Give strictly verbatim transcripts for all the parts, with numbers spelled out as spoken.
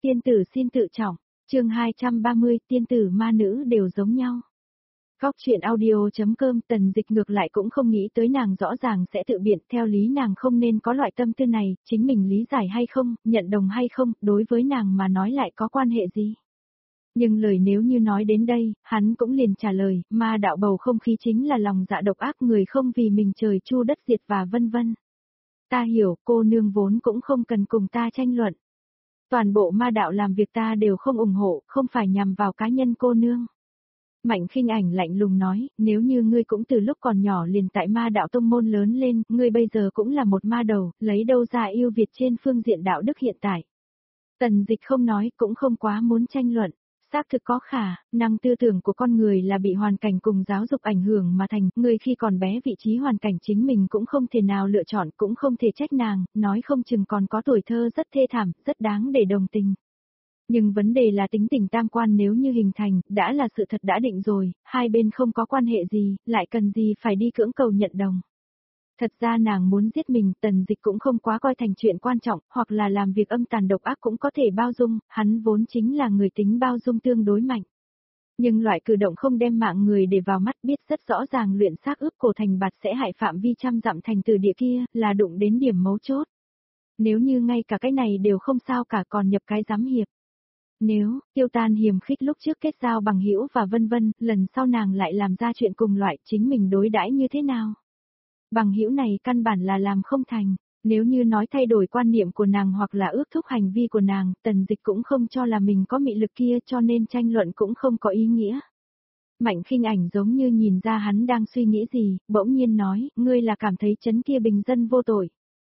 Tiên tử xin tự trọng, chương hai trăm ba mươi, tiên tử ma nữ đều giống nhau. Góc truyện audio.com. Tần Dịch ngược lại cũng không nghĩ tới nàng rõ ràng sẽ tự biện, theo lý nàng không nên có loại tâm tư này, chính mình lý giải hay không, nhận đồng hay không, đối với nàng mà nói lại có quan hệ gì. Nhưng lời nếu như nói đến đây, hắn cũng liền trả lời, ma đạo bầu không khí chính là lòng dạ độc ác, người không vì mình trời chu đất diệt và vân vân. Ta hiểu, cô nương vốn cũng không cần cùng ta tranh luận. Toàn bộ ma đạo làm việc ta đều không ủng hộ, không phải nhằm vào cá nhân cô nương. Mạnh Khinh Ảnh lạnh lùng nói, nếu như ngươi cũng từ lúc còn nhỏ liền tại ma đạo tông môn lớn lên, ngươi bây giờ cũng là một ma đầu, lấy đâu ra ưu việt trên phương diện đạo đức hiện tại. Tần Dịch không nói, cũng không quá muốn tranh luận. Xác thực có khả, năng tư tưởng của con người là bị hoàn cảnh cùng giáo dục ảnh hưởng mà thành, người khi còn bé vị trí hoàn cảnh chính mình cũng không thể nào lựa chọn, cũng không thể trách nàng, nói không chừng còn có tuổi thơ rất thê thảm, rất đáng để đồng tình. Nhưng vấn đề là tính tình tam quan nếu như hình thành, đã là sự thật đã định rồi, hai bên không có quan hệ gì, lại cần gì phải đi cưỡng cầu nhận đồng. Thật ra nàng muốn giết mình, Tần Dịch cũng không quá coi thành chuyện quan trọng, hoặc là làm việc âm tàn độc ác cũng có thể bao dung, hắn vốn chính là người tính bao dung tương đối mạnh. Nhưng loại cử động không đem mạng người để vào mắt, biết rất rõ ràng luyện xác ướp cổ thành bạt sẽ hại phạm vi trăm dặm thành từ địa kia, là đụng đến điểm mấu chốt. Nếu như ngay cả cái này đều không sao cả, còn nhập cái giám hiệp. Nếu, Tiêu Tan hiềm khích lúc trước kết giao bằng hữu và vân vân, lần sau nàng lại làm ra chuyện cùng loại, chính mình đối đãi như thế nào? Bằng hữu này căn bản là làm không thành, nếu như nói thay đổi quan niệm của nàng hoặc là ước thúc hành vi của nàng, Tần Dịch cũng không cho là mình có mị lực kia, cho nên tranh luận cũng không có ý nghĩa. Mạnh Khinh Ảnh giống như nhìn ra hắn đang suy nghĩ gì, bỗng nhiên nói, ngươi là cảm thấy chấn kia bình dân vô tội.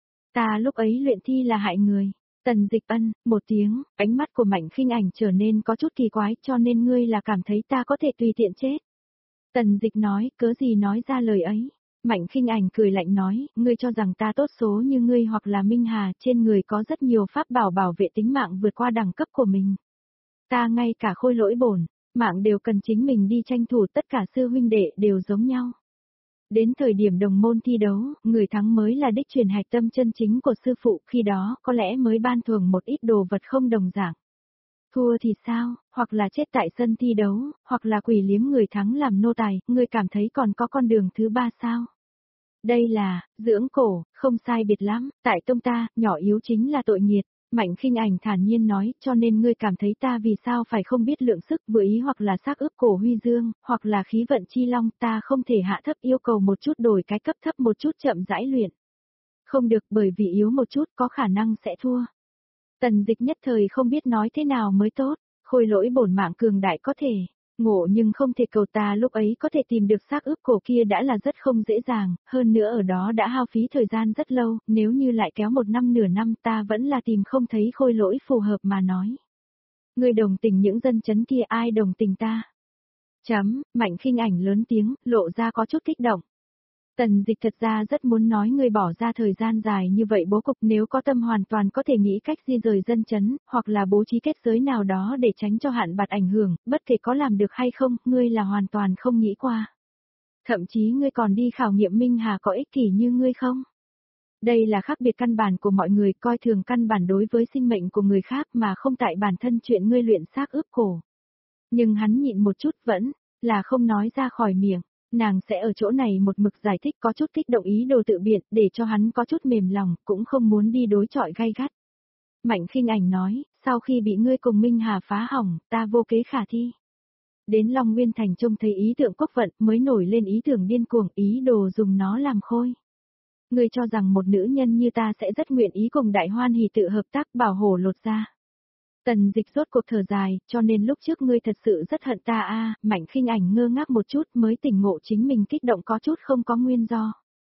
Ta lúc ấy luyện thi là hại người. Tần Dịch ân, một tiếng, ánh mắt của Mạnh Khinh Ảnh trở nên có chút kỳ quái, cho nên ngươi là cảm thấy ta có thể tùy tiện chết. Tần Dịch nói, cớ gì nói ra lời ấy. Mạnh Khinh Ảnh cười lạnh nói, ngươi cho rằng ta tốt số như ngươi hoặc là Minh Hà, trên người có rất nhiều pháp bảo bảo vệ tính mạng vượt qua đẳng cấp của mình. Ta ngay cả khôi lỗi bổn, mạng đều cần chính mình đi tranh thủ, tất cả sư huynh đệ đều giống nhau. Đến thời điểm đồng môn thi đấu, người thắng mới là đích truyền hạch tâm chân chính của sư phụ, khi đó có lẽ mới ban thưởng một ít đồ vật không đồng dạng. Thua thì sao, hoặc là chết tại sân thi đấu, hoặc là quỷ liếm người thắng làm nô tài, ngươi cảm thấy còn có con đường thứ ba sao? Đây là, dưỡng cổ, không sai biệt lắm, tại tông ta, nhỏ yếu chính là tội nghiệt. Mạnh Khinh Ảnh thản nhiên nói, cho nên ngươi cảm thấy ta vì sao phải không biết lượng sức vừa ý hoặc là xác ướp cổ huy dương, hoặc là khí vận chi long, ta không thể hạ thấp yêu cầu một chút đổi cái cấp thấp một chút chậm rãi luyện. Không được, bởi vì yếu một chút có khả năng sẽ thua. Tần Dịch nhất thời không biết nói thế nào mới tốt, khôi lỗi bổn mạng cường đại có thể, ngộ nhưng không thể cầu, ta lúc ấy có thể tìm được xác ướp cổ kia đã là rất không dễ dàng, hơn nữa ở đó đã hao phí thời gian rất lâu, nếu như lại kéo một năm nửa năm ta vẫn là tìm không thấy khôi lỗi phù hợp mà nói. Người đồng tình những dân chấn kia, ai đồng tình ta? Chấm, Mạnh Khinh Ảnh lớn tiếng, lộ ra có chút kích động. Tần Dịch thật ra rất muốn nói người bỏ ra thời gian dài như vậy bố cục, nếu có tâm hoàn toàn có thể nghĩ cách di rời dân chấn, hoặc là bố trí kết giới nào đó để tránh cho hạn bạt ảnh hưởng, bất kể có làm được hay không, ngươi là hoàn toàn không nghĩ qua. Thậm chí ngươi còn đi khảo nghiệm Minh Hà có ích kỷ như ngươi không? Đây là khác biệt căn bản của mọi người, coi thường căn bản đối với sinh mệnh của người khác mà không tại bản thân chuyện ngươi luyện xác ướp cổ. Nhưng hắn nhịn một chút vẫn là không nói ra khỏi miệng. Nàng sẽ ở chỗ này một mực giải thích, có chút kích động ý đồ tự biện, để cho hắn có chút mềm lòng, cũng không muốn đi đối chọi gay gắt. Mạnh Khinh Ảnh nói, sau khi bị ngươi cùng Minh Hà phá hỏng, ta vô kế khả thi. Đến Long Nguyên Thành trông thấy ý tượng quốc vận, mới nổi lên ý tưởng điên cuồng, ý đồ dùng nó làm khôi. Ngươi cho rằng một nữ nhân như ta sẽ rất nguyện ý cùng Đại Hoan Hỷ tự hợp tác bảo hộ lột ra. Tần Dịch rốt cuộc thở dài, cho nên lúc trước ngươi thật sự rất hận ta a. Mạnh Khinh Ảnh ngơ ngác một chút mới tỉnh ngộ chính mình kích động có chút không có nguyên do.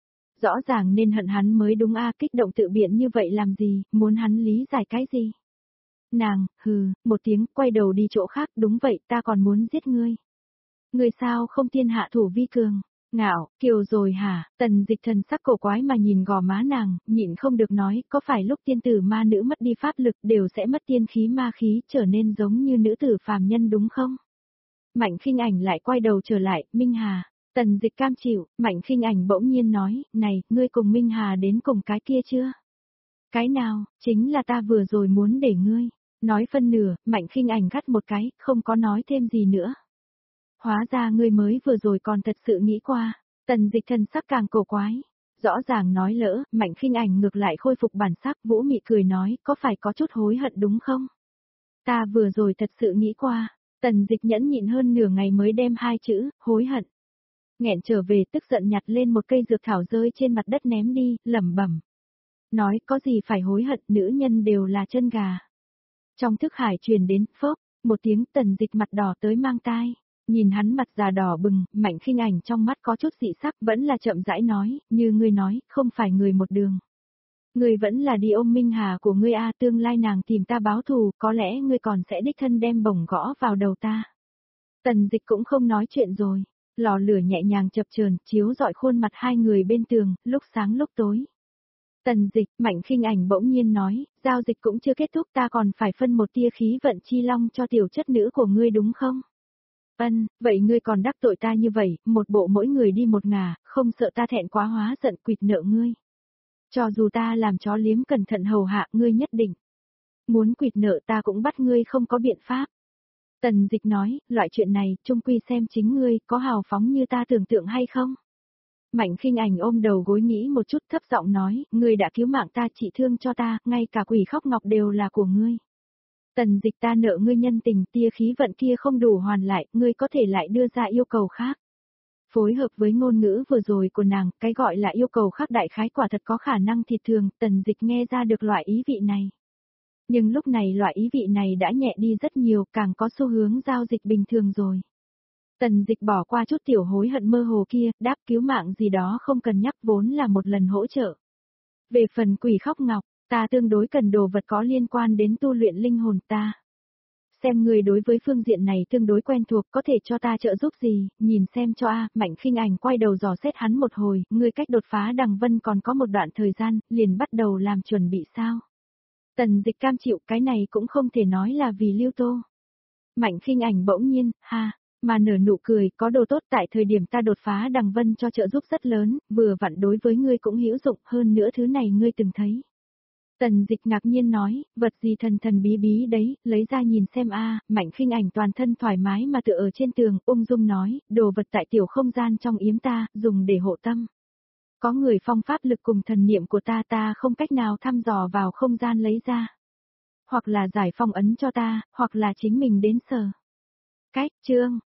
Rõ ràng nên hận hắn mới đúng a, kích động tự biện như vậy làm gì, muốn hắn lý giải cái gì? Nàng, hừ, một tiếng, quay đầu đi chỗ khác, đúng vậy, ta còn muốn giết ngươi. Ngươi sao không tiên hạ thủ vi cường? Ngạo, kiều rồi hả? Tần Dịch thần sắc cổ quái mà nhìn gò má nàng, nhịn không được nói, có phải lúc tiên tử ma nữ mất đi pháp lực đều sẽ mất tiên khí ma khí, trở nên giống như nữ tử phàm nhân đúng không? Mạnh Khinh Ảnh lại quay đầu trở lại, Minh Hà. Tần Dịch cam chịu, Mạnh Khinh Ảnh bỗng nhiên nói, này, ngươi cùng Minh Hà đến cùng cái kia chưa? Cái nào, chính là ta vừa rồi muốn để ngươi. Nói phân nửa, Mạnh Khinh Ảnh gắt một cái, không có nói thêm gì nữa. Hóa ra ngươi mới vừa rồi còn thật sự nghĩ qua, Tần Dịch thần sắc càng cổ quái. Rõ ràng nói lỡ, Mạnh Khinh Ảnh ngược lại khôi phục bản sắc, Vũ Mị cười nói, có phải có chút hối hận đúng không? Ta vừa rồi thật sự nghĩ qua, Tần Dịch nhẫn nhịn hơn nửa ngày mới đem hai chữ, hối hận. Nghẹn trở về tức giận nhặt lên một cây dược thảo rơi trên mặt đất ném đi, lẩm bẩm. Nói có gì phải hối hận, nữ nhân đều là chân gà. Trong thức hải truyền đến, phốc, một tiếng Tần Dịch mặt đỏ tới mang tai. Nhìn hắn mặt già đỏ bừng, Mạnh Khinh Ảnh trong mắt có chút dị sắc vẫn là chậm rãi nói, như ngươi nói, không phải người một đường. Ngươi vẫn là đi ôm Minh Hà của ngươi a, tương lai nàng tìm ta báo thù, có lẽ ngươi còn sẽ đích thân đem bổng gõ vào đầu ta. Tần Dịch cũng không nói chuyện rồi, lò lửa nhẹ nhàng chập chờn chiếu rọi khuôn mặt hai người bên tường, lúc sáng lúc tối. Tần Dịch, Mạnh Khinh Ảnh bỗng nhiên nói, giao dịch cũng chưa kết thúc ta còn phải phân một tia khí vận chi long cho tiểu chất nữ của ngươi đúng không? Ân, vậy ngươi còn đắc tội ta như vậy, một bộ mỗi người đi một ngả, không sợ ta thẹn quá hóa giận quỵt nợ ngươi. Cho dù ta làm chó liếm cẩn thận hầu hạ ngươi nhất định. Muốn quỵt nợ ta cũng bắt ngươi không có biện pháp. Tần Dịch nói, loại chuyện này, chung quy xem chính ngươi, có hào phóng như ta tưởng tượng hay không? Mạnh Khinh Ảnh ôm đầu gối nghĩ một chút thấp giọng nói, ngươi đã cứu mạng ta trị thương cho ta, ngay cả quỷ khóc ngọc đều là của ngươi. Tần Dịch ta nợ ngươi nhân tình, tia khí vận kia không đủ hoàn lại, ngươi có thể lại đưa ra yêu cầu khác. Phối hợp với ngôn ngữ vừa rồi của nàng, cái gọi là yêu cầu khác đại khái quả thật có khả năng thịt thường, Tần Dịch nghe ra được loại ý vị này. Nhưng lúc này loại ý vị này đã nhẹ đi rất nhiều, càng có xu hướng giao dịch bình thường rồi. Tần Dịch bỏ qua chút tiểu hối hận mơ hồ kia, đáp cứu mạng gì đó không cần nhắc vốn là một lần hỗ trợ. Về phần quỷ khóc ngọc, ta tương đối cần đồ vật có liên quan đến tu luyện linh hồn ta. Xem người đối với phương diện này tương đối quen thuộc có thể cho ta trợ giúp gì, nhìn xem cho a. Mạnh Khinh Ảnh quay đầu dò xét hắn một hồi, ngươi cách đột phá đằng vân còn có một đoạn thời gian, liền bắt đầu làm chuẩn bị sao. Tần Dịch cam chịu cái này cũng không thể nói là vì Lưu Tô. Mạnh Khinh Ảnh bỗng nhiên, ha, mà nở nụ cười, có đồ tốt tại thời điểm ta đột phá đằng vân cho trợ giúp rất lớn, vừa vặn đối với ngươi cũng hữu dụng hơn nữa thứ này ngươi từng thấy. Tần Dịch ngạc nhiên nói, vật gì thần thần bí bí đấy, lấy ra nhìn xem a. Mạnh Khinh Ảnh toàn thân thoải mái mà tựa ở trên tường, ung dung nói, đồ vật tại tiểu không gian trong yếm ta, dùng để hộ tâm. Có người phong pháp lực cùng thần niệm của ta ta không cách nào thăm dò vào không gian lấy ra. Hoặc là giải phong ấn cho ta, hoặc là chính mình đến sờ. Cách, chương.